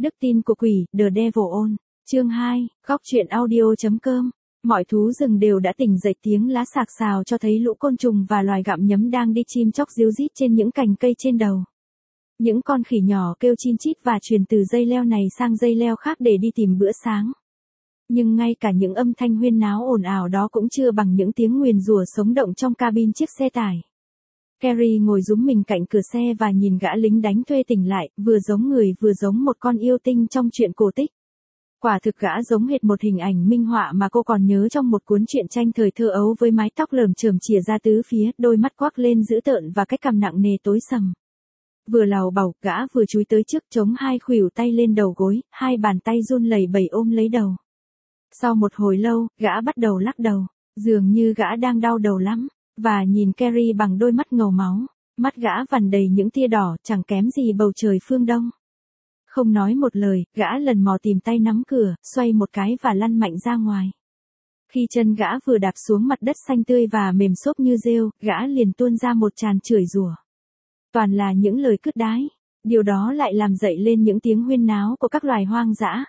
Đức tin của quỷ, The Devil On. Chương 2, góc truyện audio.com. Mọi thú rừng đều đã tỉnh dậy, tiếng lá sạc sào cho thấy lũ côn trùng và loài gặm nhấm đang đi chim chóc ríu rít trên những cành cây trên đầu. Những con khỉ nhỏ kêu chin chít và truyền từ dây leo này sang dây leo khác để đi tìm bữa sáng. Nhưng ngay cả những âm thanh huyên náo ồn ào đó cũng chưa bằng những tiếng nguyền rủa sống động trong cabin chiếc xe tải. Carrie ngồi rúm mình cạnh cửa xe và nhìn gã lính đánh thuê tỉnh lại, vừa giống người vừa giống một con yêu tinh trong truyện cổ tích. Quả thực gã giống hệt một hình ảnh minh họa mà cô còn nhớ trong một cuốn truyện tranh thời thơ ấu, với mái tóc lởm chởm chìa ra tứ phía, đôi mắt quắc lên dữ tợn và cái cằm nặng nề tối sầm. Vừa lào bầu, gã vừa chúi tới trước, chống hai khuỷu tay lên đầu gối, hai bàn tay run lẩy bẩy ôm lấy đầu. Sau một hồi lâu, gã bắt đầu lắc đầu, dường như gã đang đau đầu lắm, và nhìn Carrie bằng đôi mắt ngầu máu, mắt gã vằn đầy những tia đỏ, chẳng kém gì bầu trời phương Đông. Không nói một lời, gã lần mò tìm tay nắm cửa, xoay một cái và lăn mạnh ra ngoài. Khi chân gã vừa đạp xuống mặt đất xanh tươi và mềm xốp như rêu, gã liền tuôn ra một tràn chửi rủa. Toàn là những lời cứt đái, điều đó lại làm dậy lên những tiếng huyên náo của các loài hoang dã.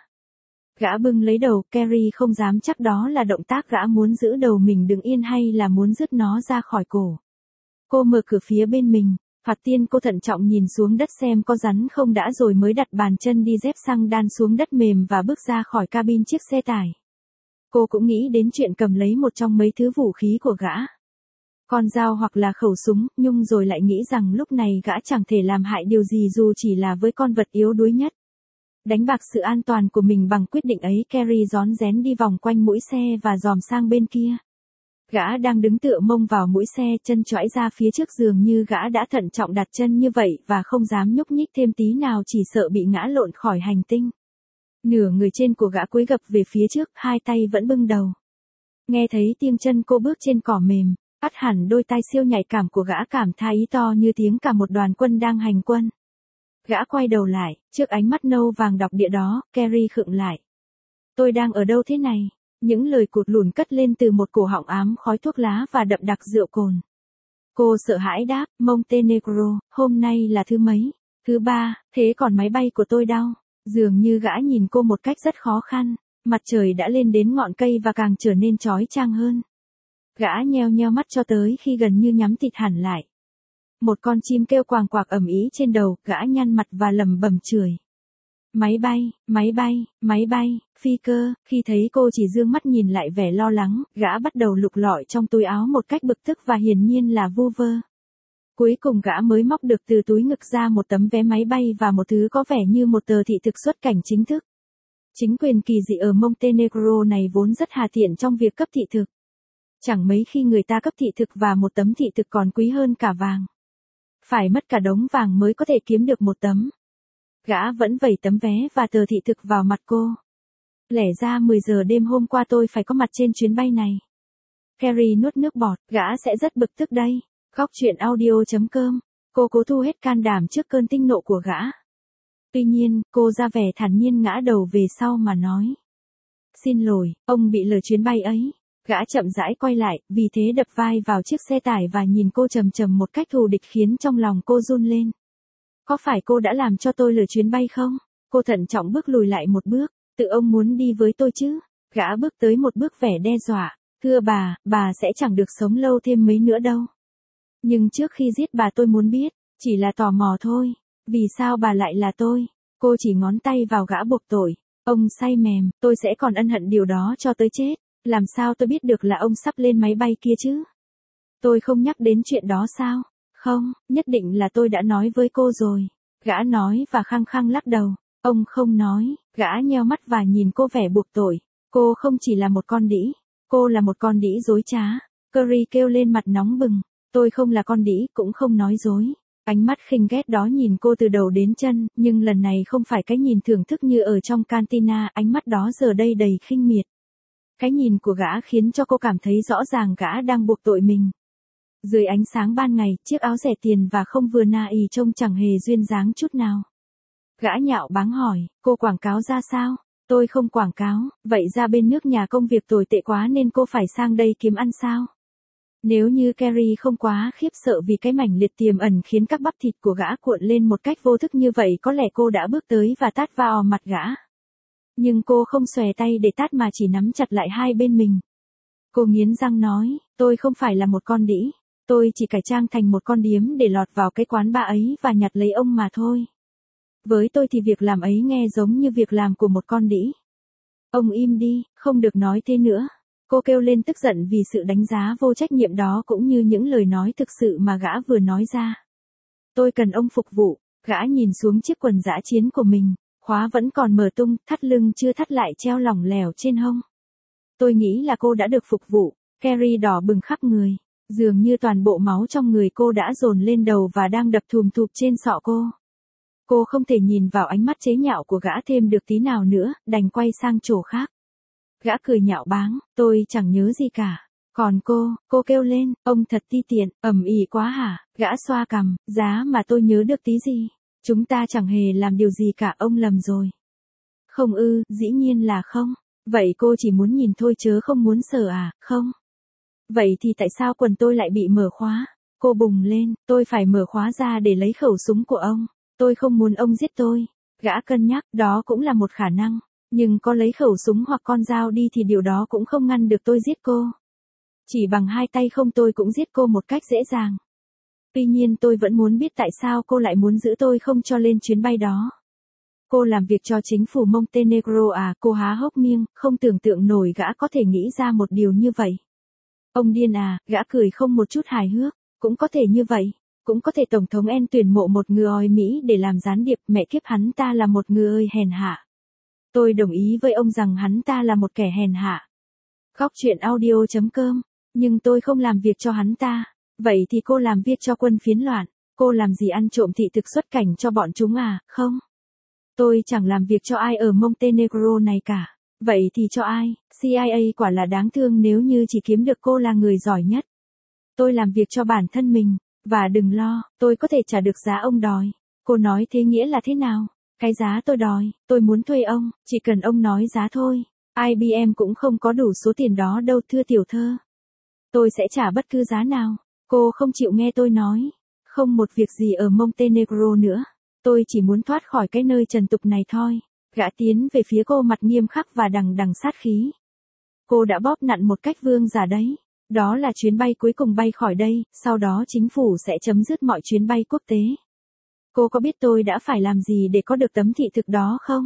Gã bưng lấy đầu, Carrie không dám chắc đó là động tác gã muốn giữ đầu mình đứng yên hay là muốn rứt nó ra khỏi cổ. Cô mở cửa phía bên mình, Phạt Tiên. Cô thận trọng nhìn xuống đất xem có rắn không đã rồi mới đặt bàn chân đi dép xăng đan xuống đất mềm và bước ra khỏi cabin chiếc xe tải. Cô cũng nghĩ đến chuyện cầm lấy một trong mấy thứ vũ khí của gã. Con dao hoặc là khẩu súng, nhưng rồi lại nghĩ rằng lúc này gã chẳng thể làm hại điều gì dù chỉ là với con vật yếu đuối nhất. Đánh bạc sự an toàn của mình bằng quyết định ấy, Carrie rón rén đi vòng quanh mũi xe và dòm sang bên kia. Gã đang đứng tựa mông vào mũi xe, chân choãi ra phía trước, dường như gã đã thận trọng đặt chân như vậy và không dám nhúc nhích thêm tí nào, chỉ sợ bị ngã lộn khỏi hành tinh. Nửa người trên của gã cúi gập về phía trước, hai tay vẫn bưng đầu. Nghe thấy tiếng chân cô bước trên cỏ mềm, ắt hẳn đôi tai siêu nhạy cảm của gã cảm thấy ý to như tiếng cả một đoàn quân đang hành quân. Gã quay đầu lại, trước ánh mắt nâu vàng đọc địa đó, Carrie khựng lại. Tôi đang ở đâu thế này? Những lời cụt lùn cất lên từ một cổ họng ám khói thuốc lá và đậm đặc rượu cồn. Cô sợ hãi đáp, Montenegro, hôm nay là thứ mấy? Thứ 3, thế còn máy bay của tôi đâu? Dường như gã nhìn cô một cách rất khó khăn, mặt trời đã lên đến ngọn cây và càng trở nên chói chang hơn. Gã nheo nheo mắt cho tới khi gần như nhắm tịt hẳn lại. Một con chim kêu quàng quạc ầm ĩ trên đầu, gã nhăn mặt và lẩm bẩm chửi. Máy bay, máy bay, máy bay, phi cơ. Khi thấy cô chỉ dương mắt nhìn lại vẻ lo lắng, gã bắt đầu lục lọi trong túi áo một cách bực tức và hiển nhiên là vu vơ. Cuối cùng gã mới móc được từ túi ngực ra một tấm vé máy bay và một thứ có vẻ như một tờ thị thực xuất cảnh chính thức. Chính quyền kỳ dị ở Montenegro này vốn rất hà tiện trong việc cấp thị thực. Chẳng mấy khi người ta cấp thị thực và một tấm thị thực còn quý hơn cả vàng. Phải mất cả đống vàng mới có thể kiếm được một tấm. Gã vẫn vẩy tấm vé và tờ thị thực vào mặt cô. Lẽ ra 10 giờ đêm hôm qua tôi phải có mặt trên chuyến bay này. Carrie nuốt nước bọt, gã sẽ rất bực tức đây. Góc truyện audio.com. Cô cố thu hết can đảm trước cơn tinh nộ của gã. Tuy nhiên, cô ra vẻ thản nhiên ngã đầu về sau mà nói. Xin lỗi, ông bị lỡ chuyến bay ấy. Gã chậm rãi quay lại, vì thế đập vai vào chiếc xe tải và nhìn cô trầm trầm một cách thù địch khiến trong lòng cô run lên. Có phải cô đã làm cho tôi lỡ chuyến bay không? Cô thận trọng bước lùi lại một bước. Tự ông muốn đi với tôi chứ? Gã bước tới một bước vẻ đe dọa. Thưa bà sẽ chẳng được sống lâu thêm mấy nữa đâu. Nhưng trước khi giết bà tôi muốn biết, chỉ là tò mò thôi. Vì sao bà lại là tôi? Cô chỉ ngón tay vào gã buộc tội. Ông say mềm, tôi sẽ còn ân hận điều đó cho tới chết. Làm sao tôi biết được là ông sắp lên máy bay kia chứ? Tôi không nhắc đến chuyện đó sao? Không, nhất định là tôi đã nói với cô rồi. Gã nói và khăng khăng lắc đầu. Ông không nói. Gã nheo mắt và nhìn cô vẻ buộc tội. Cô không chỉ là một con đĩ. Cô là một con đĩ dối trá. Carrie kêu lên mặt nóng bừng. Tôi không là con đĩ, cũng không nói dối. Ánh mắt khinh ghét đó nhìn cô từ đầu đến chân, nhưng lần này không phải cái nhìn thưởng thức như ở trong cantina, ánh mắt đó giờ đây đầy khinh miệt. Cái nhìn của gã khiến cho cô cảm thấy rõ ràng gã đang buộc tội mình. Dưới ánh sáng ban ngày, chiếc áo rẻ tiền và không vừa na ì trông chẳng hề duyên dáng chút nào. Gã nhạo báng hỏi, cô quảng cáo ra sao? Tôi không quảng cáo, vậy ra bên nước nhà công việc tồi tệ quá nên cô phải sang đây kiếm ăn sao? Nếu như Carrie không quá khiếp sợ vì cái mảnh liệt tiềm ẩn khiến các bắp thịt của gã cuộn lên một cách vô thức như vậy, có lẽ cô đã bước tới và tát vào mặt gã. Nhưng cô không xòe tay để tát mà chỉ nắm chặt lại hai bên mình. Cô nghiến răng nói, tôi không phải là một con đĩ. Tôi chỉ cải trang thành một con điếm để lọt vào cái quán bar ấy và nhặt lấy ông mà thôi. Với tôi thì việc làm ấy nghe giống như việc làm của một con đĩ. Ông im đi, không được nói thế nữa. Cô kêu lên tức giận vì sự đánh giá vô trách nhiệm đó cũng như những lời nói thực sự mà gã vừa nói ra. Tôi cần ông phục vụ. Gã nhìn xuống chiếc quần dã chiến của mình, khóa vẫn còn mở tung, thắt lưng chưa thắt lại treo lỏng lẻo trên hông. Tôi nghĩ là cô đã được phục vụ. Carrie đỏ bừng khắp người, dường như toàn bộ máu trong người cô đã dồn lên đầu và đang đập thùm thụp trên sọ cô. Cô không thể nhìn vào ánh mắt chế nhạo của gã thêm được tí nào nữa, đành quay sang chỗ khác. Gã cười nhạo báng, tôi chẳng nhớ gì cả. Còn cô kêu lên, ông thật ti tiện, ầm ĩ quá hả? Gã xoa cằm, giá mà tôi nhớ được tí gì. Chúng ta chẳng hề làm điều gì cả, ông lầm rồi. Không ư, dĩ nhiên là không. Vậy cô chỉ muốn nhìn thôi chớ không muốn sờ à, không? Vậy thì tại sao quần tôi lại bị mở khóa? Cô bùng lên, tôi phải mở khóa ra để lấy khẩu súng của ông. Tôi không muốn ông giết tôi. Gã cân nhắc, đó cũng là một khả năng. Nhưng có lấy khẩu súng hoặc con dao đi thì điều đó cũng không ngăn được tôi giết cô. Chỉ bằng hai tay không tôi cũng giết cô một cách dễ dàng. Tuy nhiên tôi vẫn muốn biết tại sao cô lại muốn giữ tôi không cho lên chuyến bay đó. Cô làm việc cho chính phủ Montenegro à? Cô há hốc miệng, không tưởng tượng nổi gã có thể nghĩ ra một điều như vậy. Ông điên à? Gã cười không một chút hài hước. Cũng có thể như vậy. Cũng có thể Tổng thống En tuyển mộ một người Mỹ để làm gián điệp, mẹ kiếp hắn ta là một người hèn hạ. Tôi đồng ý với ông rằng hắn ta là một kẻ hèn hạ. Góc truyện audio.com. Nhưng tôi không làm việc cho hắn ta. Vậy thì cô làm việc cho quân phiến loạn. Cô làm gì ăn trộm thị thực xuất cảnh cho bọn chúng à? Không. Tôi chẳng làm việc cho ai ở Montenegro này cả. Vậy thì cho ai? CIA quả là đáng thương nếu như chỉ kiếm được cô là người giỏi nhất. Tôi làm việc cho bản thân mình. Và đừng lo, tôi có thể trả được giá ông đòi. Cô nói thế nghĩa là thế nào? Cái giá tôi đòi, tôi muốn thuê ông, chỉ cần ông nói giá thôi. IBM cũng không có đủ số tiền đó đâu thưa tiểu thơ. Tôi sẽ trả bất cứ giá nào. Cô không chịu nghe tôi nói. Không một việc gì ở Montenegro nữa. Tôi chỉ muốn thoát khỏi cái nơi trần tục này thôi. Gã tiến về phía cô mặt nghiêm khắc và đằng đằng sát khí. Cô đã bóp nặn một cách vương giả đấy. Đó là chuyến bay cuối cùng bay khỏi đây, sau đó chính phủ sẽ chấm dứt mọi chuyến bay quốc tế. Cô có biết tôi đã phải làm gì để có được tấm thị thực đó không?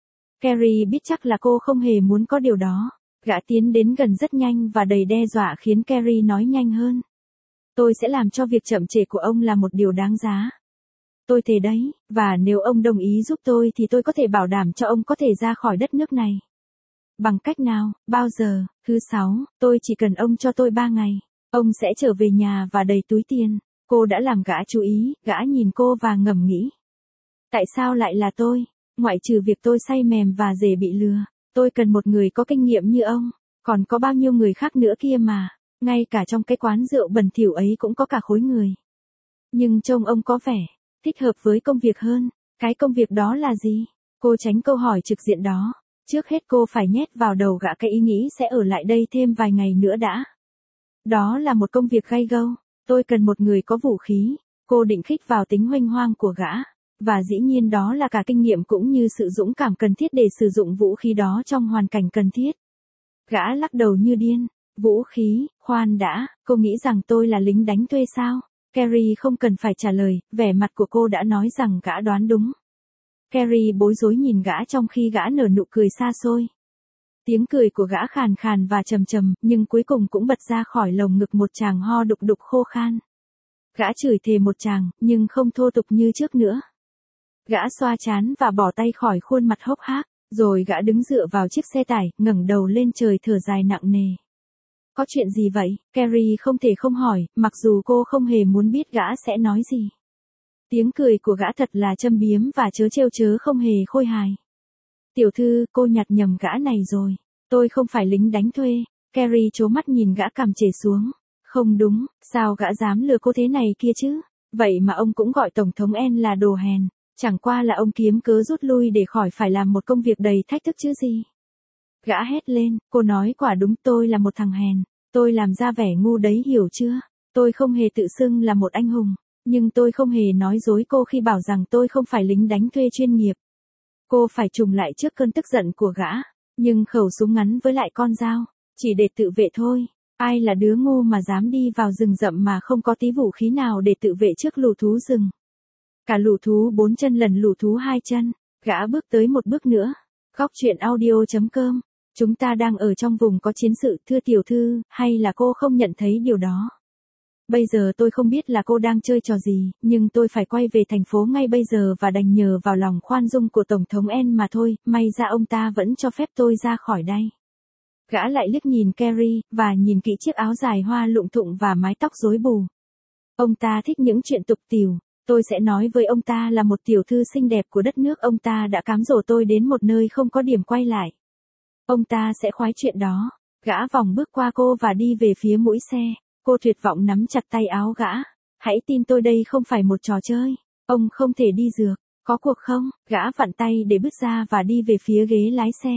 Carrie biết chắc là cô không hề muốn có điều đó. Gã tiến đến gần rất nhanh và đầy đe dọa khiến Carrie nói nhanh hơn. Tôi sẽ làm cho việc chậm trễ của ông là một điều đáng giá. Tôi thề đấy, và nếu ông đồng ý giúp tôi thì tôi có thể bảo đảm cho ông có thể ra khỏi đất nước này. Bằng cách nào, bao giờ? Thứ 6, tôi chỉ cần ông cho tôi 3 ngày. Ông sẽ trở về nhà và đầy túi tiền. Cô đã làm gã chú ý, gã nhìn cô và ngầm nghĩ. Tại sao lại là tôi? Ngoại trừ việc tôi say mềm và dễ bị lừa. Tôi cần một người có kinh nghiệm như ông. Còn có bao nhiêu người khác nữa kia mà. Ngay cả trong cái quán rượu bẩn thỉu ấy cũng có cả khối người. Nhưng trông ông có vẻ thích hợp với công việc hơn. Cái công việc đó là gì? Cô tránh câu hỏi trực diện đó. Trước hết cô phải nhét vào đầu gã cái ý nghĩ sẽ ở lại đây thêm vài ngày nữa đã. Đó là một công việc gay go. Tôi cần một người có vũ khí. Cô định khích vào tính huênh hoang của gã. Và dĩ nhiên đó là cả kinh nghiệm cũng như sự dũng cảm cần thiết để sử dụng vũ khí đó trong hoàn cảnh cần thiết. Gã lắc đầu như điên. Vũ khí, khoan đã, cô nghĩ rằng tôi là lính đánh thuê sao? Carrie không cần phải trả lời, vẻ mặt của cô đã nói rằng gã đoán đúng. Carrie bối rối nhìn gã trong khi gã nở nụ cười xa xôi. Tiếng cười của gã khàn khàn và trầm trầm, nhưng cuối cùng cũng bật ra khỏi lồng ngực một tràng ho đục đục khô khan. Gã chửi thề một tràng, nhưng không thô tục như trước nữa. Gã xoa trán và bỏ tay khỏi khuôn mặt hốc hác, rồi gã đứng dựa vào chiếc xe tải, ngẩng đầu lên trời thở dài nặng nề. Có chuyện gì vậy? Carrie không thể không hỏi, mặc dù cô không hề muốn biết gã sẽ nói gì. Tiếng cười của gã thật là châm biếm và trớ trêu chớ không hề khôi hài. Tiểu thư, cô nhặt nhầm gã này rồi. Tôi không phải lính đánh thuê. Carrie trố mắt nhìn gã cằm chể xuống. Không đúng, sao gã dám lừa cô thế này kia chứ? Vậy mà ông cũng gọi Tổng thống En là đồ hèn. Chẳng qua là ông kiếm cớ rút lui để khỏi phải làm một công việc đầy thách thức chứ gì. Gã hét lên, cô nói quả đúng tôi là một thằng hèn. Tôi làm ra vẻ ngu đấy hiểu chưa? Tôi không hề tự xưng là một anh hùng, nhưng tôi không hề nói dối cô khi bảo rằng tôi không phải lính đánh thuê chuyên nghiệp. Cô phải trùng lại trước cơn tức giận của gã, nhưng khẩu súng ngắn với lại con dao, chỉ để tự vệ thôi. Ai là đứa ngu mà dám đi vào rừng rậm mà không có tí vũ khí nào để tự vệ trước lũ thú rừng. Cả lũ thú 4 chân lần lũ thú 2 chân, gã bước tới một bước nữa. Góc chuyện audio.com, chúng ta đang ở trong vùng có chiến sự thưa tiểu thư, hay là cô không nhận thấy điều đó? Bây giờ tôi không biết là cô đang chơi trò gì, nhưng tôi phải quay về thành phố ngay bây giờ và đành nhờ vào lòng khoan dung của Tổng thống N mà thôi, may ra ông ta vẫn cho phép tôi ra khỏi đây. Gã lại liếc nhìn Carrie, và nhìn kỹ chiếc áo dài hoa lụng thụng và mái tóc rối bù. Ông ta thích những chuyện tục tỉu, tôi sẽ nói với ông ta là một tiểu thư xinh đẹp của đất nước ông ta đã cám dỗ tôi đến một nơi không có điểm quay lại. Ông ta sẽ khoái chuyện đó. Gã vòng bước qua cô và đi về phía mũi xe. Cô tuyệt vọng nắm chặt tay áo gã. Hãy tin tôi đây không phải một trò chơi. Ông không thể đi dược. Có cuộc không? Gã vặn tay để bước ra và đi về phía ghế lái xe.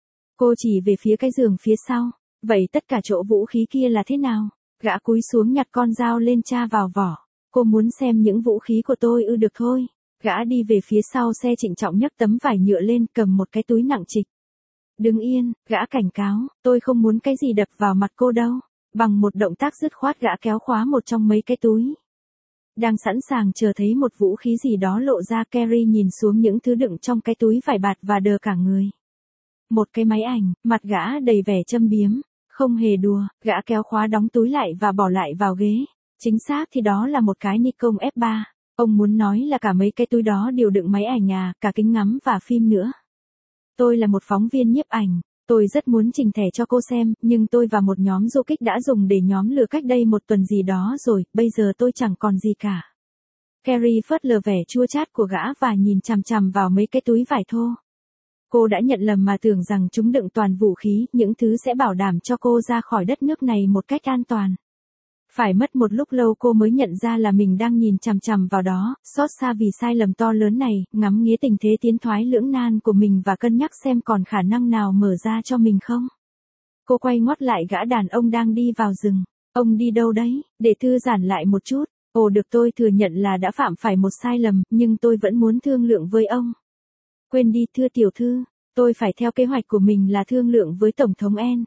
Cô chỉ về phía cái giường phía sau. Vậy tất cả chỗ vũ khí kia là thế nào? Gã cúi xuống nhặt con dao lên tra vào vỏ. Cô muốn xem những vũ khí của tôi được thôi. Gã đi về phía sau xe trịnh trọng nhấc tấm vải nhựa lên cầm một cái túi nặng trịch. Đứng yên, gã cảnh cáo, tôi không muốn cái gì đập vào mặt cô đâu. Bằng một động tác dứt khoát gã kéo khóa một trong mấy cái túi. Đang sẵn sàng chờ thấy một vũ khí gì đó lộ ra, Carrie nhìn xuống những thứ đựng trong cái túi vải bạt và đờ cả người. Một cái máy ảnh, mặt gã đầy vẻ châm biếm. Không hề đùa, gã kéo khóa đóng túi lại và bỏ lại vào ghế. Chính xác thì đó là một cái Nikon F3. Ông muốn nói là cả mấy cái túi đó đều đựng máy ảnh cả kính ngắm và phim nữa. Tôi là một phóng viên nhiếp ảnh. Tôi rất muốn trình thẻ cho cô xem, nhưng tôi và một nhóm du kích đã dùng để nhóm lửa cách đây một tuần gì đó rồi, bây giờ tôi chẳng còn gì cả. Carrie phớt lờ vẻ chua chát của gã và nhìn chằm chằm vào mấy cái túi vải thô. Cô đã nhận lầm mà tưởng rằng chúng đựng toàn vũ khí, những thứ sẽ bảo đảm cho cô ra khỏi đất nước này một cách an toàn. Phải mất một lúc lâu cô mới nhận ra là mình đang nhìn chằm chằm vào đó, xót xa vì sai lầm to lớn này, ngắm nghía tình thế tiến thoái lưỡng nan của mình và cân nhắc xem còn khả năng nào mở ra cho mình không. Cô quay ngoắt lại gã đàn ông đang đi vào rừng. Ông đi đâu đấy? Để thư giãn lại một chút. Ồ được, tôi thừa nhận là đã phạm phải một sai lầm, nhưng tôi vẫn muốn thương lượng với ông. Quên đi thưa tiểu thư, tôi phải theo kế hoạch của mình là thương lượng với Tổng thống N.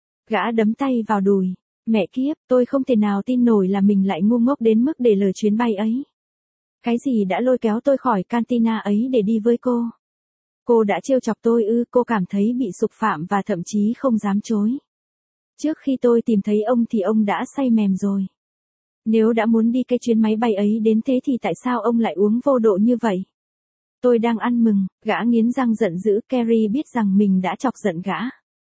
Gã đấm tay vào đùi. Mẹ kiếp, tôi không thể nào tin nổi là mình lại ngu ngốc đến mức để lỡ chuyến bay ấy. Cái gì đã lôi kéo tôi khỏi cantina ấy để đi với cô? Cô đã trêu chọc tôi cô cảm thấy bị xúc phạm và thậm chí không dám chối. Trước khi tôi tìm thấy ông thì ông đã say mềm rồi. Nếu đã muốn đi cái chuyến máy bay ấy đến thế thì tại sao ông lại uống vô độ như vậy? Tôi đang ăn mừng, gã nghiến răng giận dữ. Carrie biết rằng mình đã chọc giận gã.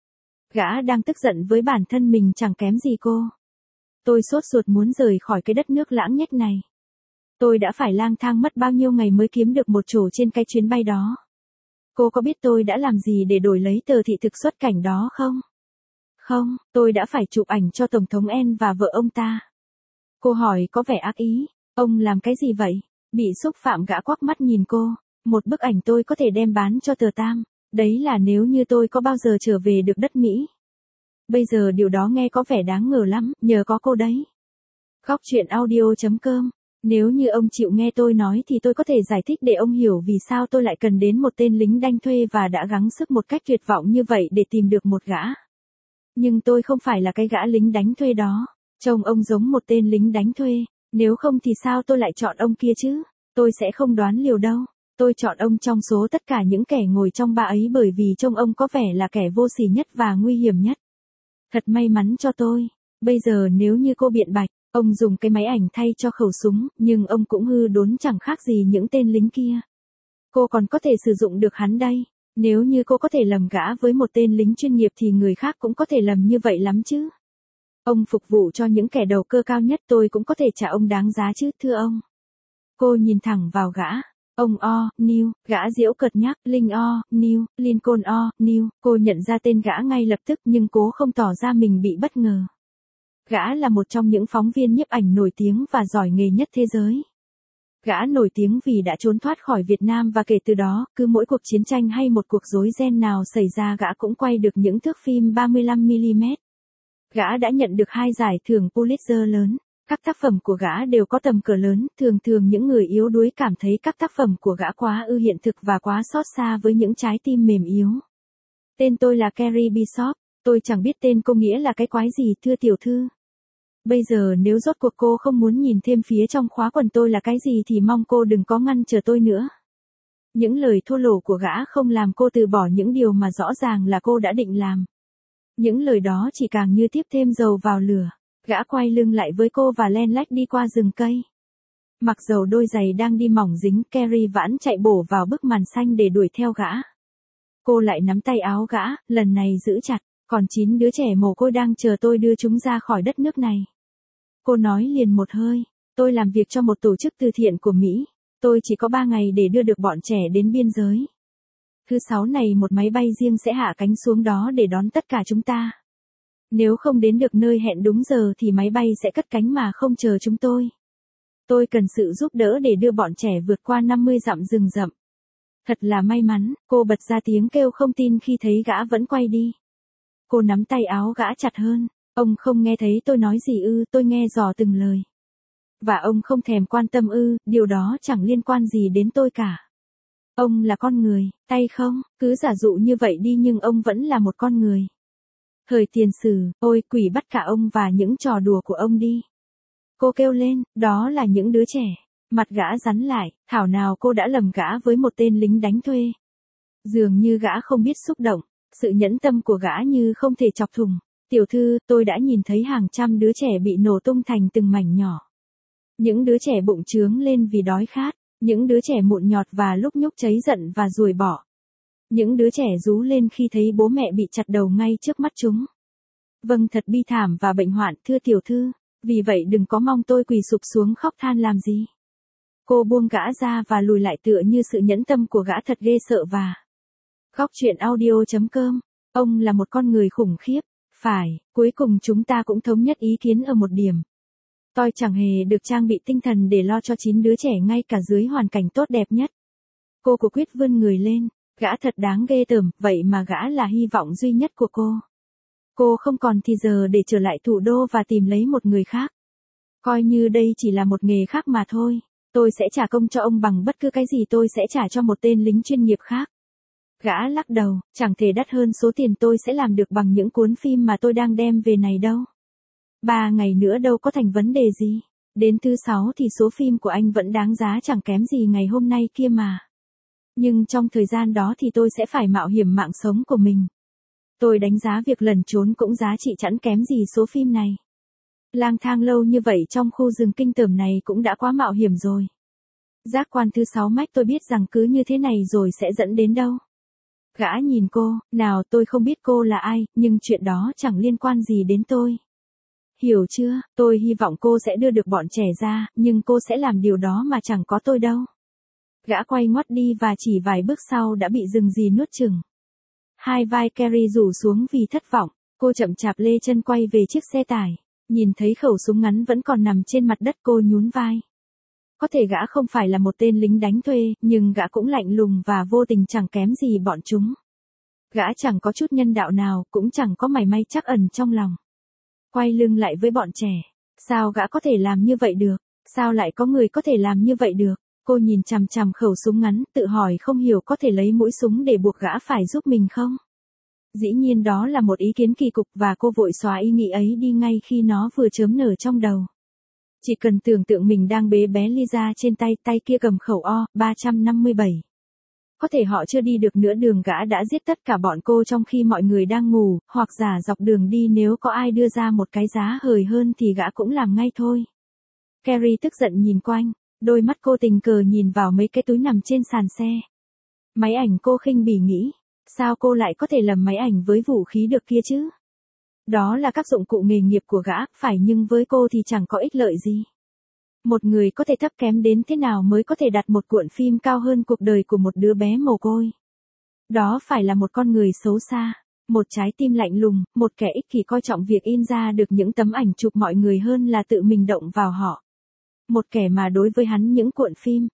Gã đang tức giận với bản thân mình chẳng kém gì cô. Tôi sốt ruột muốn rời khỏi cái đất nước lãng nhách này. Tôi đã phải lang thang mất bao nhiêu ngày mới kiếm được một chỗ trên cái chuyến bay đó. Cô có biết tôi đã làm gì để đổi lấy tờ thị thực xuất cảnh đó không? Không, tôi đã phải chụp ảnh cho Tổng thống N và vợ ông ta. Cô hỏi có vẻ ác ý. Ông làm cái gì vậy? Bị xúc phạm gã quắc mắt nhìn cô. Một bức ảnh tôi có thể đem bán cho tờ Tam. Đấy là nếu như tôi có bao giờ trở về được đất Mỹ. Bây giờ điều đó nghe có vẻ đáng ngờ lắm, nhờ có cô đấy. Góc chuyện audio.com. Nếu như ông chịu nghe tôi nói thì tôi có thể giải thích để ông hiểu vì sao tôi lại cần đến một tên lính đánh thuê và đã gắng sức một cách tuyệt vọng như vậy để tìm được một gã. Nhưng tôi không phải là cái gã lính đánh thuê đó. Trông ông giống một tên lính đánh thuê. Nếu không thì sao tôi lại chọn ông kia chứ? Tôi sẽ không đoán liều đâu. Tôi chọn ông trong số tất cả những kẻ ngồi trong ba ấy bởi vì trông ông có vẻ là kẻ vô sỉ nhất và nguy hiểm nhất. Thật may mắn cho tôi. Bây giờ nếu như cô biện bạch, ông dùng cái máy ảnh thay cho khẩu súng, nhưng ông cũng hư đốn chẳng khác gì những tên lính kia. Cô còn có thể sử dụng được hắn đây. Nếu như cô có thể lầm gã với một tên lính chuyên nghiệp thì người khác cũng có thể lầm như vậy lắm chứ. Ông phục vụ cho những kẻ đầu cơ cao nhất, tôi cũng có thể trả ông đáng giá chứ, thưa ông. Cô nhìn thẳng vào gã. Ông O'Neil, gã giễu cợt nhắc, Linh O'Neil, Lincoln O'Neil. Cô nhận ra tên gã ngay lập tức nhưng cố không tỏ ra mình bị bất ngờ. Gã là một trong những phóng viên nhiếp ảnh nổi tiếng và giỏi nghề nhất thế giới. Gã nổi tiếng vì đã trốn thoát khỏi Việt Nam và kể từ đó, cứ mỗi cuộc chiến tranh hay một cuộc rối ren nào xảy ra gã cũng quay được những thước phim 35mm. Gã đã nhận được 2 giải thưởng Pulitzer lớn. Các tác phẩm của gã đều có tầm cỡ lớn, thường thường những người yếu đuối cảm thấy các tác phẩm của gã quá ư hiện thực và quá xót xa với những trái tim mềm yếu. Tên tôi là Carrie Bishop, tôi chẳng biết tên cô nghĩa là cái quái gì thưa tiểu thư. Bây giờ nếu rốt cuộc cô không muốn nhìn thêm phía trong khóa quần tôi là cái gì thì mong cô đừng có ngăn trở tôi nữa. Những lời thô lỗ của gã không làm cô từ bỏ những điều mà rõ ràng là cô đã định làm. Những lời đó chỉ càng như tiếp thêm dầu vào lửa. Gã quay lưng lại với cô và len lách đi qua rừng cây. Mặc dầu đôi giày đang đi mỏng dính, Carrie vãn chạy bổ vào bức màn xanh để đuổi theo gã. Cô lại nắm tay áo gã, lần này giữ chặt, còn 9 đứa trẻ mồ côi đang chờ tôi đưa chúng ra khỏi đất nước này. Cô nói liền một hơi, tôi làm việc cho một tổ chức từ thiện của Mỹ, tôi chỉ có 3 ngày để đưa được bọn trẻ đến biên giới. Thứ 6 này một máy bay riêng sẽ hạ cánh xuống đó để đón tất cả chúng ta. Nếu không đến được nơi hẹn đúng giờ thì máy bay sẽ cất cánh mà không chờ chúng tôi. Tôi cần sự giúp đỡ để đưa bọn trẻ vượt qua 50 dặm rừng rậm. Thật là may mắn, cô bật ra tiếng kêu không tin khi thấy gã vẫn quay đi. Cô nắm tay áo gã chặt hơn. Ông không nghe thấy tôi nói gì ư? Tôi nghe dò từng lời. Và ông không thèm quan tâm ư? Điều đó chẳng liên quan gì đến tôi cả. Ông là con người, tay không? Cứ giả dụ như vậy đi nhưng ông vẫn là một con người. Thời tiền sử, ôi quỷ bắt cả ông và những trò đùa của ông đi. Cô kêu lên, đó là những đứa trẻ. Mặt gã rắn lại, thảo nào cô đã lầm gã với một tên lính đánh thuê. Dường như gã không biết xúc động, sự nhẫn tâm của gã như không thể chọc thủng. Tiểu thư, tôi đã nhìn thấy hàng trăm đứa trẻ bị nổ tung thành từng mảnh nhỏ. Những đứa trẻ bụng trướng lên vì đói khát, những đứa trẻ mụn nhọt và lúc nhúc cháy giận và ruồi bỏ. Những đứa trẻ rú lên khi thấy bố mẹ bị chặt đầu ngay trước mắt chúng. Vâng, thật bi thảm và bệnh hoạn thưa tiểu thư, vì vậy đừng có mong tôi quỳ sụp xuống khóc than làm gì. Cô buông gã ra và lùi lại tựa như sự nhẫn tâm của gã thật ghê sợ và... Góc truyện audio.com, ông là một con người khủng khiếp, phải, cuối cùng chúng ta cũng thống nhất ý kiến ở một điểm. Tôi chẳng hề được trang bị tinh thần để lo cho 9 đứa trẻ ngay cả dưới hoàn cảnh tốt đẹp nhất. Cô của quyết vươn người lên. Gã thật đáng ghê tởm, vậy mà gã là hy vọng duy nhất của cô. Cô không còn thì giờ để trở lại thủ đô và tìm lấy một người khác. Coi như đây chỉ là một nghề khác mà thôi. Tôi sẽ trả công cho ông bằng bất cứ cái gì tôi sẽ trả cho một tên lính chuyên nghiệp khác. Gã lắc đầu, chẳng thể đắt hơn số tiền tôi sẽ làm được bằng những cuốn phim mà tôi đang đem về này đâu. 3 ngày nữa đâu có thành vấn đề gì. Đến thứ 6 thì số phim của anh vẫn đáng giá chẳng kém gì ngày hôm nay kia mà. Nhưng trong thời gian đó thì tôi sẽ phải mạo hiểm mạng sống của mình. Tôi đánh giá việc lẩn trốn cũng giá trị chẳng kém gì số phim này. Lang thang lâu như vậy trong khu rừng kinh tởm này cũng đã quá mạo hiểm rồi. Giác quan thứ 6 mách tôi biết rằng cứ như thế này rồi sẽ dẫn đến đâu. Gã nhìn cô, nào tôi không biết cô là ai, nhưng chuyện đó chẳng liên quan gì đến tôi. Hiểu chưa, tôi hy vọng cô sẽ đưa được bọn trẻ ra, nhưng cô sẽ làm điều đó mà chẳng có tôi đâu. Gã quay ngoắt đi và chỉ vài bước sau đã bị rừng gì nuốt chửng. Hai vai Carrie rủ xuống vì thất vọng, cô chậm chạp lê chân quay về chiếc xe tải, nhìn thấy khẩu súng ngắn vẫn còn nằm trên mặt đất cô nhún vai. Có thể gã không phải là một tên lính đánh thuê, nhưng gã cũng lạnh lùng và vô tình chẳng kém gì bọn chúng. Gã chẳng có chút nhân đạo nào, cũng chẳng có mảy may trắc ẩn trong lòng. Quay lưng lại với bọn trẻ. Sao gã có thể làm như vậy được? Sao lại có người có thể làm như vậy được? Cô nhìn chằm chằm khẩu súng ngắn, tự hỏi không hiểu có thể lấy mũi súng để buộc gã phải giúp mình không? Dĩ nhiên đó là một ý kiến kỳ cục và cô vội xóa ý nghĩ ấy đi ngay khi nó vừa chớm nở trong đầu. Chỉ cần tưởng tượng mình đang bế bé Lisa trên tay kia cầm khẩu O-357. Có thể họ chưa đi được nửa đường gã đã giết tất cả bọn cô trong khi mọi người đang ngủ, hoặc giả dọc đường đi nếu có ai đưa ra một cái giá hời hơn thì gã cũng làm ngay thôi. Carrie tức giận nhìn quanh, đôi mắt cô tình cờ nhìn vào mấy cái túi nằm trên sàn xe. Máy ảnh cô khinh bỉ nghĩ, sao cô lại có thể lầm máy ảnh với vũ khí được kia chứ? Đó là các dụng cụ nghề nghiệp của gã, phải nhưng với cô thì chẳng có ích lợi gì. Một người có thể thấp kém đến thế nào mới có thể đặt một cuộn phim cao hơn cuộc đời của một đứa bé mồ côi? Đó phải là một con người xấu xa, một trái tim lạnh lùng, một kẻ ích kỷ coi trọng việc in ra được những tấm ảnh chụp mọi người hơn là tự mình động vào họ. Một kẻ mà đối với hắn những cuộn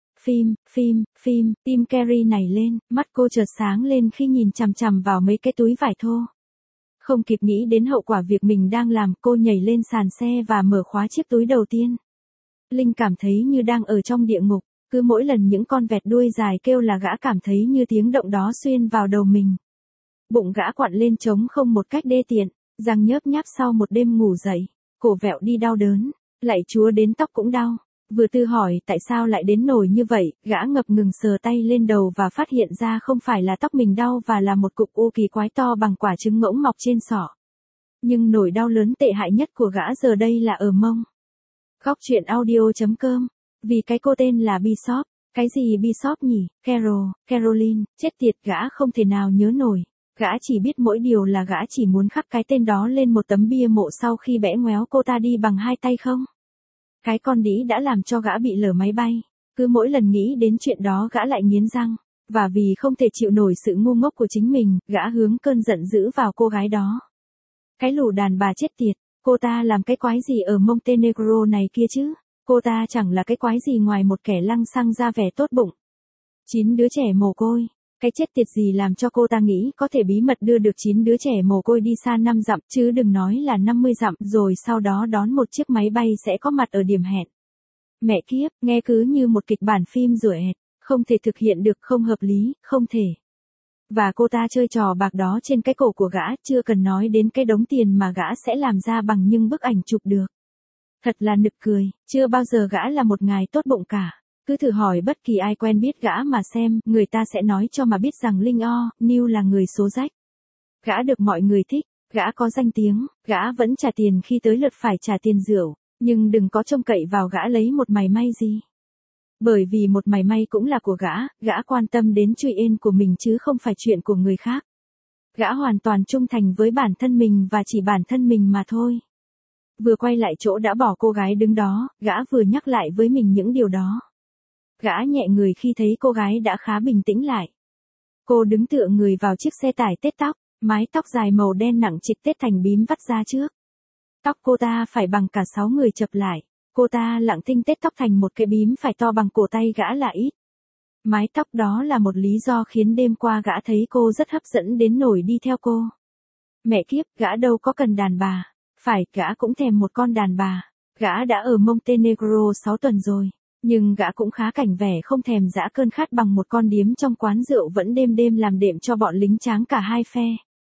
phim, tim Carrie này lên, mắt cô chợt sáng lên khi nhìn chằm chằm vào mấy cái túi vải thô. Không kịp nghĩ đến hậu quả việc mình đang làm, cô nhảy lên sàn xe và mở khóa chiếc túi đầu tiên. Linh cảm thấy như đang ở trong địa ngục, cứ mỗi lần những con vẹt đuôi dài kêu là gã cảm thấy như tiếng động đó xuyên vào đầu mình. Bụng gã quặn lên trống không một cách đê tiện, răng nhớp nháp sau một đêm ngủ dậy, cổ vẹo đi đau đớn, lạy Chúa đến tóc cũng đau. Vừa tự hỏi tại sao lại đến nổi như vậy, gã ngập ngừng sờ tay lên đầu và phát hiện ra không phải là tóc mình đau và là một cục u kỳ quái to bằng quả trứng ngỗng mọc trên sọ. Nhưng nỗi đau lớn tệ hại nhất của gã giờ đây là ở mông. Góc truyện audio.com. Vì cái cô tên là Bishop. Cái gì Bishop nhỉ? Caroline, chết tiệt, gã không thể nào nhớ nổi. Gã chỉ biết mỗi điều là gã chỉ muốn khắc cái tên đó lên một tấm bia mộ sau khi bẽ ngoéo cô ta đi bằng hai tay không. Cái con đĩ đã làm cho gã bị lở máy bay. Cứ mỗi lần nghĩ đến chuyện đó gã lại nghiến răng. Và vì không thể chịu nổi sự ngu ngốc của chính mình, gã hướng cơn giận dữ vào cô gái đó. Cái lù đàn bà chết tiệt, cô ta làm cái quái gì ở Montenegro này kia chứ? Cô ta chẳng là cái quái gì ngoài một kẻ lăng xăng ra vẻ tốt bụng. 9 đứa trẻ mồ côi. Cái chết tiệt gì làm cho cô ta nghĩ có thể bí mật đưa được 9 đứa trẻ mồ côi đi xa 5 dặm, chứ đừng nói là 50 dặm, rồi sau đó đón một chiếc máy bay sẽ có mặt ở điểm hẹn. Mẹ kiếp, nghe cứ như một kịch bản phim rủi ẹt, không thể thực hiện được, không hợp lý, không thể. Và cô ta chơi trò bạc đó trên cái cổ của gã, chưa cần nói đến cái đống tiền mà gã sẽ làm ra bằng những bức ảnh chụp được. Thật là nực cười, chưa bao giờ gã là một ngài tốt bụng cả. Cứ thử hỏi bất kỳ ai quen biết gã mà xem, người ta sẽ nói cho mà biết rằng Linh New là người số rách. Gã được mọi người thích, gã có danh tiếng, gã vẫn trả tiền khi tới lượt phải trả tiền rượu, nhưng đừng có trông cậy vào gã lấy một mảy may gì. Bởi vì một mảy may cũng là của gã quan tâm đến chuyện của mình chứ không phải chuyện của người khác. Gã hoàn toàn trung thành với bản thân mình và chỉ bản thân mình mà thôi. Vừa quay lại chỗ đã bỏ cô gái đứng đó, gã vừa nhắc lại với mình những điều đó. Gã nhẹ người khi thấy cô gái đã khá bình tĩnh lại. Cô đứng tựa người vào chiếc xe tải tết tóc, mái tóc dài màu đen nặng trịch tết thành bím vắt ra trước. Tóc cô ta phải bằng cả 6 người chập lại, cô ta lặng thinh tết tóc thành một cái bím phải to bằng cổ tay gã là ít. Mái tóc đó là một lý do khiến đêm qua gã thấy cô rất hấp dẫn đến nỗi đi theo cô. Mẹ kiếp, gã đâu có cần đàn bà. Phải, gã cũng thèm một con đàn bà. Gã đã ở Montenegro 6 tuần rồi. Nhưng gã cũng khá cảnh vẻ không thèm dã cơn khát bằng một con điếm trong quán rượu vẫn đêm đêm làm đệm cho bọn lính tráng cả hai phe.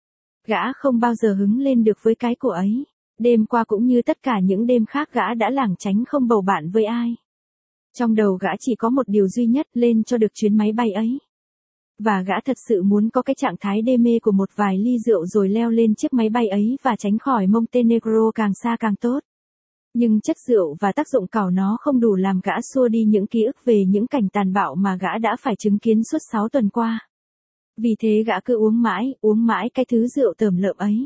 Gã không bao giờ hứng lên được với cái của ấy. Đêm qua cũng như tất cả những đêm khác gã đã lảng tránh không bầu bạn với ai. Trong đầu gã chỉ có một điều duy nhất, lên cho được chuyến máy bay ấy. Và gã thật sự muốn có cái trạng thái đê mê của một vài ly rượu rồi leo lên chiếc máy bay ấy và tránh khỏi Montenegro càng xa càng tốt. Nhưng chất rượu và tác dụng cảo nó không đủ làm gã xua đi những ký ức về những cảnh tàn bạo mà gã đã phải chứng kiến suốt 6 tuần qua. Vì thế gã cứ uống mãi cái thứ rượu tởm lợm ấy.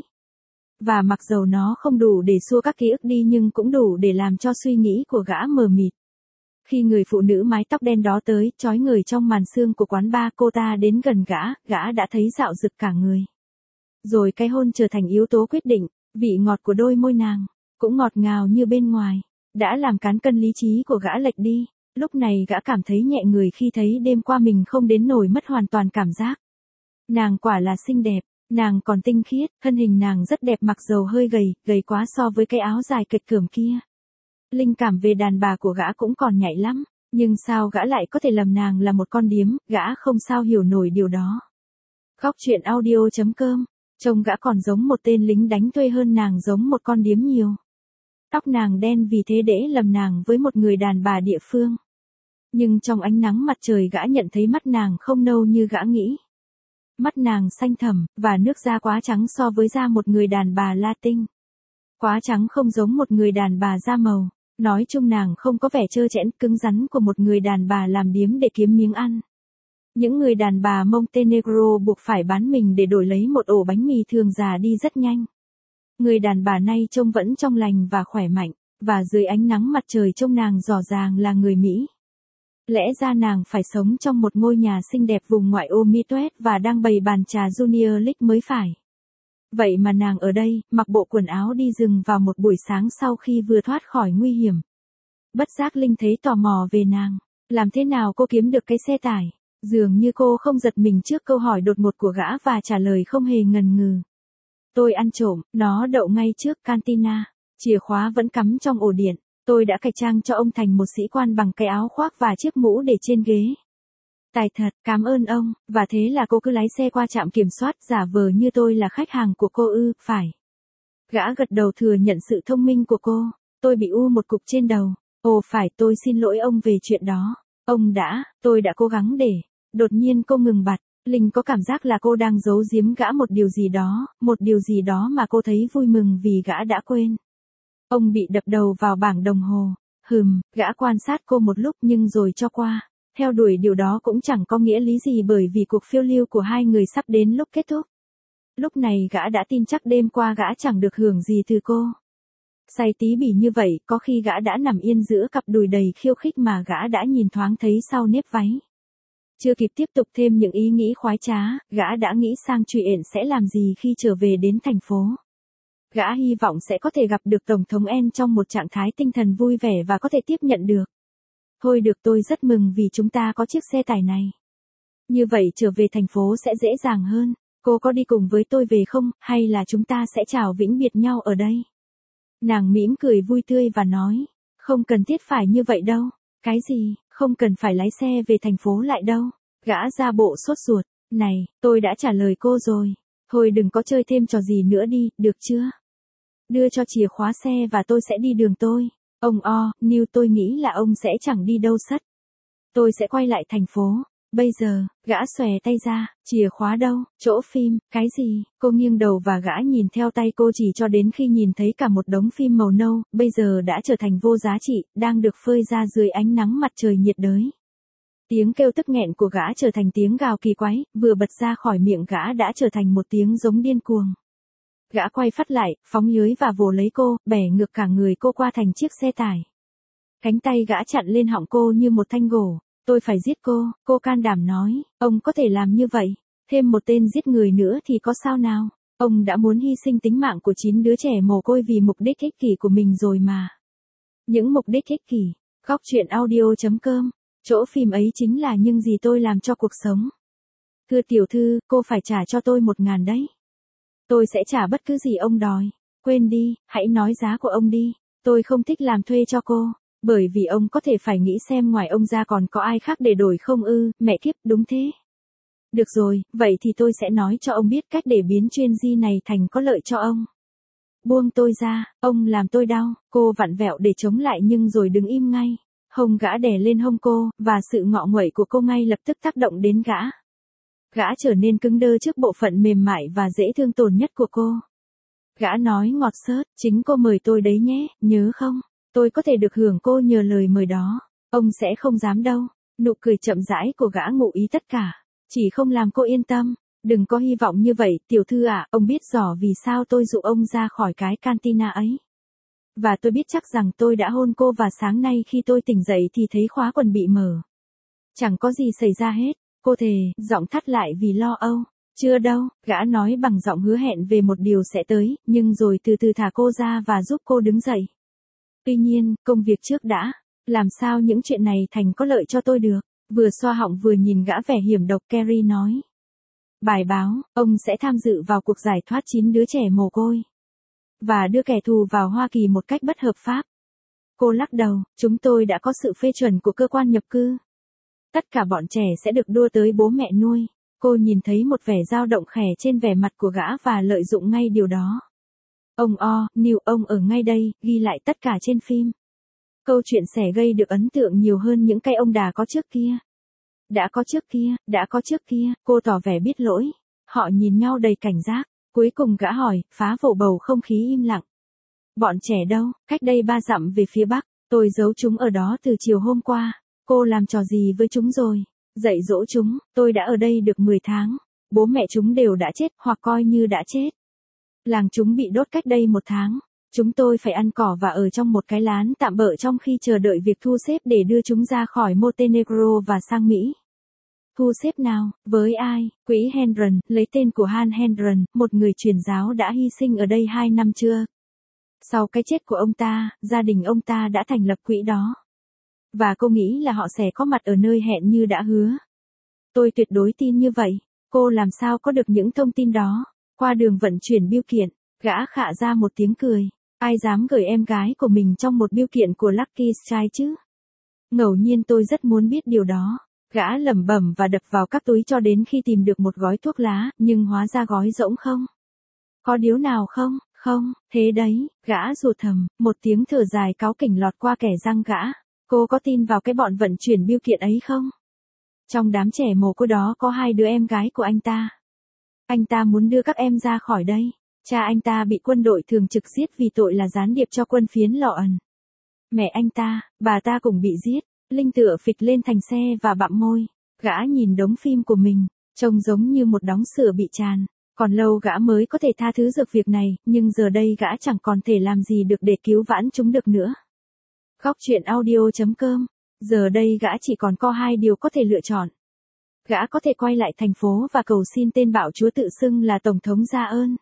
Và mặc dầu nó không đủ để xua các ký ức đi nhưng cũng đủ để làm cho suy nghĩ của gã mờ mịt. Khi người phụ nữ mái tóc đen đó tới, chói người trong màn sương của quán bar, cô ta đến gần gã đã thấy dạo rực cả người. Rồi cái hôn trở thành yếu tố quyết định, vị ngọt của đôi môi nàng, cũng ngọt ngào như bên ngoài, đã làm cán cân lý trí của gã lệch đi. Lúc này gã cảm thấy nhẹ người khi thấy đêm qua mình không đến nổi mất hoàn toàn cảm giác. Nàng quả là xinh đẹp, nàng còn tinh khiết, thân hình nàng rất đẹp mặc dầu hơi gầy quá so với cái áo dài kịch cườm kia. Linh cảm về đàn bà của gã cũng còn nhạy lắm, nhưng sao gã lại có thể lầm nàng là một con điếm, gã không sao hiểu nổi điều đó. Góc truyện audio.com, trông gã còn giống một tên lính đánh thuê hơn nàng giống một con điếm nhiều. Tóc nàng đen vì thế để lầm nàng với một người đàn bà địa phương. Nhưng trong ánh nắng mặt trời gã nhận thấy mắt nàng không nâu như gã nghĩ. Mắt nàng xanh thẳm, và nước da quá trắng so với da một người đàn bà Latin. Quá trắng không giống một người đàn bà da màu. Nói chung nàng không có vẻ trơ trẽn cứng rắn của một người đàn bà làm điếm để kiếm miếng ăn. Những người đàn bà Montenegro buộc phải bán mình để đổi lấy một ổ bánh mì thường già đi rất nhanh. Người đàn bà này trông vẫn trong lành và khỏe mạnh, và dưới ánh nắng mặt trời trông nàng rõ ràng là người Mỹ. Lẽ ra nàng phải sống trong một ngôi nhà xinh đẹp vùng ngoại ô Midwest và đang bày bàn trà Junior League mới phải. Vậy mà nàng ở đây, mặc bộ quần áo đi rừng vào một buổi sáng sau khi vừa thoát khỏi nguy hiểm. Bất giác Linh thấy tò mò về nàng. Làm thế nào cô kiếm được cái xe tải? Dường như cô không giật mình trước câu hỏi đột ngột của gã và trả lời không hề ngần ngừ. Tôi ăn trộm, nó đậu ngay trước cantina. Chìa khóa vẫn cắm trong ổ điện. Tôi đã cải trang cho ông thành một sĩ quan bằng cái áo khoác và chiếc mũ để trên ghế. Tài thật, cảm ơn ông, và thế là cô cứ lái xe qua trạm kiểm soát giả vờ như tôi là khách hàng của cô ư, phải. Gã gật đầu thừa nhận sự thông minh của cô. Tôi bị một cục trên đầu. Ồ phải, tôi xin lỗi ông về chuyện đó. Tôi đã cố gắng để. Đột nhiên cô ngừng bặt. Linh có cảm giác là cô đang giấu giếm gã một điều gì đó mà cô thấy vui mừng vì gã đã quên. Ông bị đập đầu vào bảng đồng hồ. Gã quan sát cô một lúc nhưng rồi cho qua. Theo đuổi điều đó cũng chẳng có nghĩa lý gì bởi vì cuộc phiêu lưu của hai người sắp đến lúc kết thúc. Lúc này gã đã tin chắc đêm qua gã chẳng được hưởng gì từ cô. Say tí bỉ như vậy, có khi gã đã nằm yên giữa cặp đùi đầy khiêu khích mà gã đã nhìn thoáng thấy sau nếp váy. Chưa kịp tiếp tục thêm những ý nghĩ khoái trá, gã đã nghĩ sang chuyện sẽ làm gì khi trở về đến thành phố. Gã hy vọng sẽ có thể gặp được Tổng thống N trong một trạng thái tinh thần vui vẻ và có thể tiếp nhận được. Thôi được, tôi rất mừng vì chúng ta có chiếc xe tải này. Như vậy trở về thành phố sẽ dễ dàng hơn. Cô có đi cùng với tôi về không, hay là chúng ta sẽ chào vĩnh biệt nhau ở đây? Nàng mỉm cười vui tươi và nói, không cần thiết phải như vậy đâu. Cái gì, không cần phải lái xe về thành phố lại đâu. Gã ra bộ sốt ruột, này, tôi đã trả lời cô rồi. Thôi đừng có chơi thêm trò gì nữa đi, được chưa? Đưa cho chìa khóa xe và tôi sẽ đi đường tôi. Ông Neil, tôi nghĩ là ông sẽ chẳng đi đâu sất. Tôi sẽ quay lại thành phố. Bây giờ, gã xòe tay ra, chìa khóa đâu, chỗ phim, cái gì? Cô nghiêng đầu và gã nhìn theo tay cô chỉ cho đến khi nhìn thấy cả một đống phim màu nâu, bây giờ đã trở thành vô giá trị, đang được phơi ra dưới ánh nắng mặt trời nhiệt đới. Tiếng kêu tức nghẹn của gã trở thành tiếng gào kỳ quái, vừa bật ra khỏi miệng gã đã trở thành một tiếng giống điên cuồng. Gã quay phát lại, phóng lưới và vồ lấy cô, bẻ ngược cả người cô qua thành chiếc xe tải. Cánh tay gã chặn lên họng cô như một thanh gỗ. Tôi phải giết cô can đảm nói, ông có thể làm như vậy, thêm một tên giết người nữa thì có sao nào, ông đã muốn hy sinh tính mạng của 9 đứa trẻ mồ côi vì mục đích ích kỷ của mình rồi mà. Những mục đích ích kỷ, góc truyện audio.com, chỗ phim ấy chính là những gì tôi làm cho cuộc sống. Thưa tiểu thư, cô phải trả cho tôi 1.000 đấy. Tôi sẽ trả bất cứ gì ông đòi, quên đi, hãy nói giá của ông đi, tôi không thích làm thuê cho cô. Bởi vì ông có thể phải nghĩ xem ngoài ông ra còn có ai khác để đổi không ư, mẹ kiếp, đúng thế. Được rồi, vậy thì tôi sẽ nói cho ông biết cách để biến chuyên di này thành có lợi cho ông. Buông tôi ra, ông làm tôi đau, cô vặn vẹo để chống lại nhưng rồi đứng im ngay. Hông gã đè lên hông cô, và sự ngọ nguậy của cô ngay lập tức tác động đến gã. Gã trở nên cứng đơ trước bộ phận mềm mại và dễ thương tổn nhất của cô. Gã nói ngọt xớt, chính cô mời tôi đấy nhé, nhớ không? Tôi có thể được hưởng cô nhờ lời mời đó. Ông sẽ không dám đâu. Nụ cười chậm rãi của gã ngụ ý tất cả. Chỉ không làm cô yên tâm. Đừng có hy vọng như vậy, tiểu thư ạ, ông biết rõ vì sao tôi dụ ông ra khỏi cái cantina ấy. Và tôi biết chắc rằng tôi đã hôn cô và sáng nay khi tôi tỉnh dậy thì thấy khóa quần bị mở. Chẳng có gì xảy ra hết. Cô thề, giọng thắt lại vì lo âu. Chưa đâu, gã nói bằng giọng hứa hẹn về một điều sẽ tới, nhưng rồi từ từ thả cô ra và giúp cô đứng dậy. Tuy nhiên, công việc trước đã. Làm sao những chuyện này thành có lợi cho tôi được? Vừa xoa họng vừa nhìn gã vẻ hiểm độc, Carrie nói. Bài báo, ông sẽ tham dự vào cuộc giải thoát 9 đứa trẻ mồ côi. Và đưa kẻ thù vào Hoa Kỳ một cách bất hợp pháp. Cô lắc đầu, chúng tôi đã có sự phê chuẩn của cơ quan nhập cư. Tất cả bọn trẻ sẽ được đưa tới bố mẹ nuôi. Cô nhìn thấy một vẻ dao động khẽ trên vẻ mặt của gã và lợi dụng ngay điều đó. Ông Neil, ông ở ngay đây, ghi lại tất cả trên phim. Câu chuyện sẽ gây được ấn tượng nhiều hơn những cái ông đà có trước kia. Đã có trước kia, cô tỏ vẻ biết lỗi. Họ nhìn nhau đầy cảnh giác. Cuối cùng gã hỏi, phá vỡ bầu không khí im lặng. Bọn trẻ đâu, cách đây 3 dặm về phía bắc, tôi giấu chúng ở đó từ chiều hôm qua. Cô làm trò gì với chúng rồi? Dạy dỗ chúng, tôi đã ở đây được 10 tháng. Bố mẹ chúng đều đã chết, hoặc coi như đã chết. Làng chúng bị đốt cách đây 1 tháng. Chúng tôi phải ăn cỏ và ở trong một cái lán tạm bợ trong khi chờ đợi việc thu xếp để đưa chúng ra khỏi Montenegro và sang Mỹ. Thu xếp nào, với ai? Quỹ Hendron, lấy tên của Han Hendron, một người truyền giáo đã hy sinh ở đây 2 năm chưa? Sau cái chết của ông ta, gia đình ông ta đã thành lập quỹ đó. Và cô nghĩ là họ sẽ có mặt ở nơi hẹn như đã hứa. Tôi tuyệt đối tin như vậy. Cô làm sao có được những thông tin đó? Qua đường vận chuyển bưu kiện, gã khạ ra một tiếng cười. Ai dám gửi em gái của mình trong một bưu kiện của Lucky Strike chứ? Ngẫu nhiên tôi rất muốn biết điều đó. Gã lẩm bẩm và đập vào các túi cho đến khi tìm được một gói thuốc lá, nhưng hóa ra gói rỗng không. Có điếu nào không? Không, thế đấy, gã rủa thầm, một tiếng thở dài cáu kỉnh lọt qua kẻ răng gã. Cô có tin vào cái bọn vận chuyển bưu kiện ấy không? Trong đám trẻ mồ côi đó có 2 đứa em gái của anh ta. Anh ta muốn đưa các em ra khỏi đây. Cha anh ta bị quân đội thường trực giết vì tội là gián điệp cho quân phiến Lọ Ẩn. Mẹ anh ta, bà ta cũng bị giết. Linh tựa phịch lên thành xe và bặm môi. Gã nhìn đống phim của mình, trông giống như một đống sữa bị tràn. Còn lâu gã mới có thể tha thứ được việc này, nhưng giờ đây gã chẳng còn thể làm gì được để cứu vãn chúng được nữa. Góc truyện audio.com. Giờ đây gã chỉ còn có 2 điều có thể lựa chọn. Gã có thể quay lại thành phố và cầu xin tên bạo chúa tự xưng là Tổng thống ra ơn.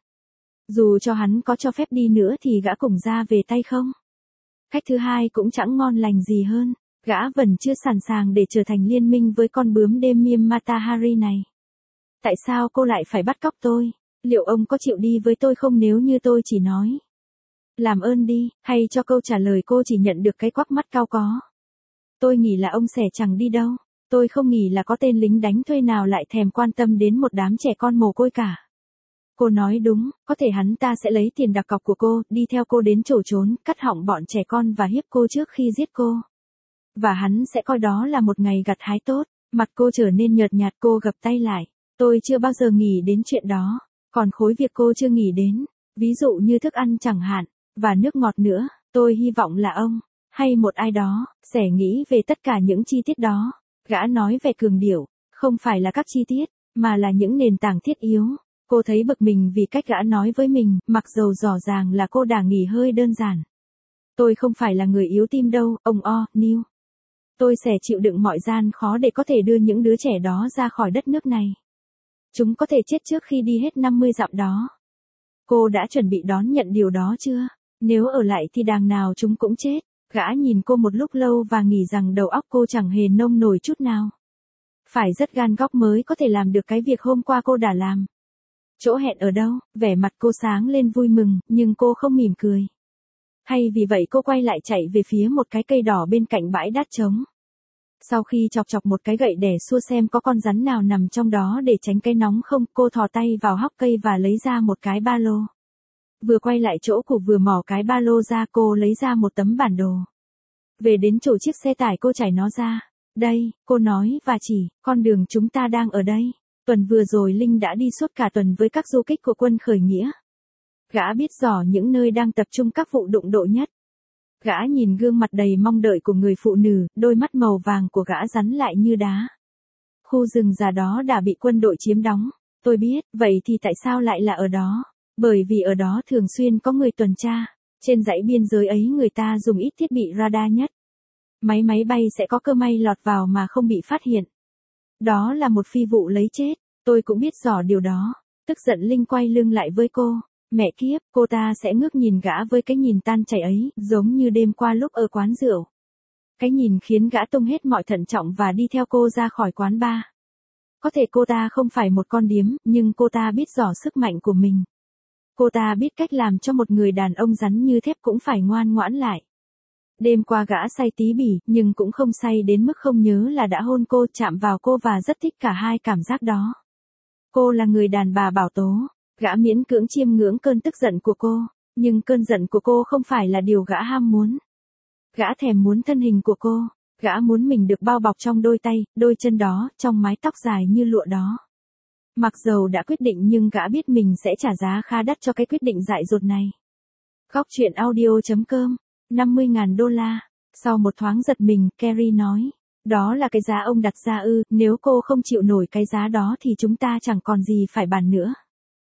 Dù cho hắn có cho phép đi nữa thì gã cũng ra về tay không. Cách thứ hai cũng chẳng ngon lành gì hơn. Gã vẫn chưa sẵn sàng để trở thành liên minh với con bướm Demian Matahari này. Tại sao cô lại phải bắt cóc tôi? Liệu ông có chịu đi với tôi không nếu như tôi chỉ nói? Làm ơn đi, hay cho câu trả lời cô chỉ nhận được cái quắc mắt cao có. Tôi nghĩ là ông sẽ chẳng đi đâu. Tôi không nghĩ là có tên lính đánh thuê nào lại thèm quan tâm đến một đám trẻ con mồ côi cả. Cô nói đúng, có thể hắn ta sẽ lấy tiền đặt cọc của cô, đi theo cô đến chỗ trốn, cắt họng bọn trẻ con và hiếp cô trước khi giết cô. Và hắn sẽ coi đó là một ngày gặt hái tốt. Mặt cô trở nên nhợt nhạt, cô gập tay lại. Tôi chưa bao giờ nghĩ đến chuyện đó. Còn khối việc cô chưa nghĩ đến. Ví dụ như thức ăn chẳng hạn. Và nước ngọt nữa. Tôi hy vọng là ông, hay một ai đó, sẽ nghĩ về tất cả những chi tiết đó. Gã nói về cường điệu. Không phải là các chi tiết, mà là những nền tảng thiết yếu. Cô thấy bực mình vì cách gã nói với mình, mặc dầu rõ ràng là cô đã nghĩ hơi đơn giản. Tôi không phải là người yếu tim đâu, ông O'Neill. Tôi sẽ chịu đựng mọi gian khó để có thể đưa những đứa trẻ đó ra khỏi đất nước này. Chúng có thể chết trước khi đi hết 50 dặm đó. Cô đã chuẩn bị đón nhận điều đó chưa? Nếu ở lại thì đằng nào chúng cũng chết. Gã nhìn cô một lúc lâu và nghĩ rằng đầu óc cô chẳng hề nông nổi chút nào. Phải rất gan góc mới có thể làm được cái việc hôm qua cô đã làm. Chỗ hẹn ở đâu? Vẻ mặt cô sáng lên vui mừng, nhưng cô không mỉm cười. Hay vì vậy cô quay lại chạy về phía một cái cây đỏ bên cạnh bãi đát trống. Sau khi chọc chọc một cái gậy để xua xem có con rắn nào nằm trong đó để tránh cái nóng không, cô thò tay vào hốc cây và lấy ra một cái ba lô. Vừa quay lại chỗ của vừa mỏ cái ba lô ra, cô lấy ra một tấm bản đồ. Về đến chỗ chiếc xe tải cô chảy nó ra. Đây, cô nói và chỉ, con đường chúng ta đang ở đây. Tuần vừa rồi Linh đã đi suốt cả tuần với các du kích của quân khởi nghĩa. Gã biết rõ những nơi đang tập trung các vụ đụng độ nhất. Gã nhìn gương mặt đầy mong đợi của người phụ nữ, đôi mắt màu vàng của gã rắn lại như đá. Khu rừng già đó đã bị quân đội chiếm đóng. Tôi biết, vậy thì tại sao lại là ở đó? Bởi vì ở đó thường xuyên có người tuần tra. Trên dãy biên giới ấy người ta dùng ít thiết bị radar nhất. Máy bay sẽ có cơ may lọt vào mà không bị phát hiện. Đó là một phi vụ lấy chết. Tôi cũng biết rõ điều đó. Tức giận Linh quay lưng lại với cô. Mẹ kiếp, cô ta sẽ ngước nhìn gã với cái nhìn tan chảy ấy, giống như đêm qua lúc ở quán rượu. Cái nhìn khiến gã tung hết mọi thận trọng và đi theo cô ra khỏi quán bar. Có thể cô ta không phải một con điếm, nhưng cô ta biết rõ sức mạnh của mình. Cô ta biết cách làm cho một người đàn ông rắn như thép cũng phải ngoan ngoãn lại. Đêm qua gã say tí bỉ, nhưng cũng không say đến mức không nhớ là đã hôn cô, chạm vào cô và rất thích cả hai cảm giác đó. Cô là người đàn bà bảo tố. Gã miễn cưỡng chiêm ngưỡng cơn tức giận của cô, nhưng cơn giận của cô không phải là điều gã ham muốn. Gã thèm muốn thân hình của cô, gã muốn mình được bao bọc trong đôi tay, đôi chân đó, trong mái tóc dài như lụa đó. Mặc dầu đã quyết định nhưng gã biết mình sẽ trả giá khá đắt cho cái quyết định dại dột này. Góc truyện audio.com, $50.000. Sau một thoáng giật mình, Carrie nói, đó là cái giá ông đặt ra ư, nếu cô không chịu nổi cái giá đó thì chúng ta chẳng còn gì phải bàn nữa.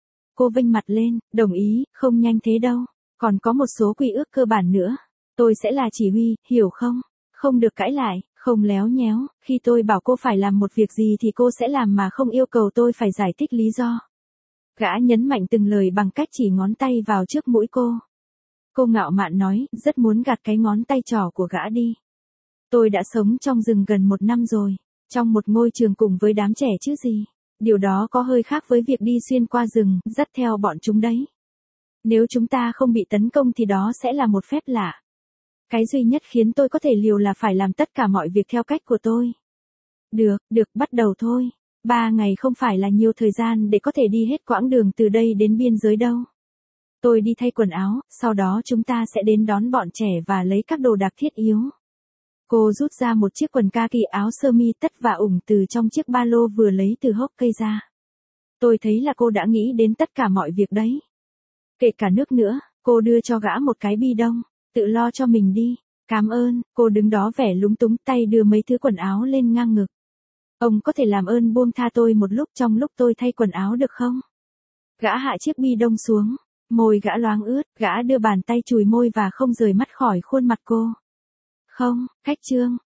Cô vênh mặt lên, đồng ý, không nhanh thế đâu. Còn có một số quy ước cơ bản nữa. Tôi sẽ là chỉ huy, hiểu không? Không được cãi lại, không léo nhéo. Khi tôi bảo cô phải làm một việc gì thì cô sẽ làm mà không yêu cầu tôi phải giải thích lý do. Gã nhấn mạnh từng lời bằng cách chỉ ngón tay vào trước mũi cô. Cô ngạo mạn nói, rất muốn gạt cái ngón tay trỏ của gã đi. Tôi đã sống trong rừng gần 1 năm rồi. Trong một ngôi trường cùng với đám trẻ chứ gì. Điều đó có hơi khác với việc đi xuyên qua rừng, dắt theo bọn chúng đấy. Nếu chúng ta không bị tấn công thì đó sẽ là một phép lạ. Cái duy nhất khiến tôi có thể liều là phải làm tất cả mọi việc theo cách của tôi. Được, bắt đầu thôi. 3 ngày không phải là nhiều thời gian để có thể đi hết quãng đường từ đây đến biên giới đâu. Tôi đi thay quần áo, sau đó chúng ta sẽ đến đón bọn trẻ và lấy các đồ đạc thiết yếu. Cô rút ra một chiếc quần kaki, áo sơ mi tất và ủng từ trong chiếc ba lô vừa lấy từ hốc cây ra. Tôi thấy là cô đã nghĩ đến tất cả mọi việc đấy. Kể cả nước nữa, cô đưa cho gã một cái bi đông. Tự lo cho mình đi. Cảm ơn, cô đứng đó vẻ lúng túng, tay đưa mấy thứ quần áo lên ngang ngực. Ông có thể làm ơn buông tha tôi một lúc trong lúc tôi thay quần áo được không? Gã hạ chiếc bi đông xuống. Môi gã loáng ướt, gã đưa bàn tay chùi môi và không rời mắt khỏi khuôn mặt cô. Không, Khách Trương,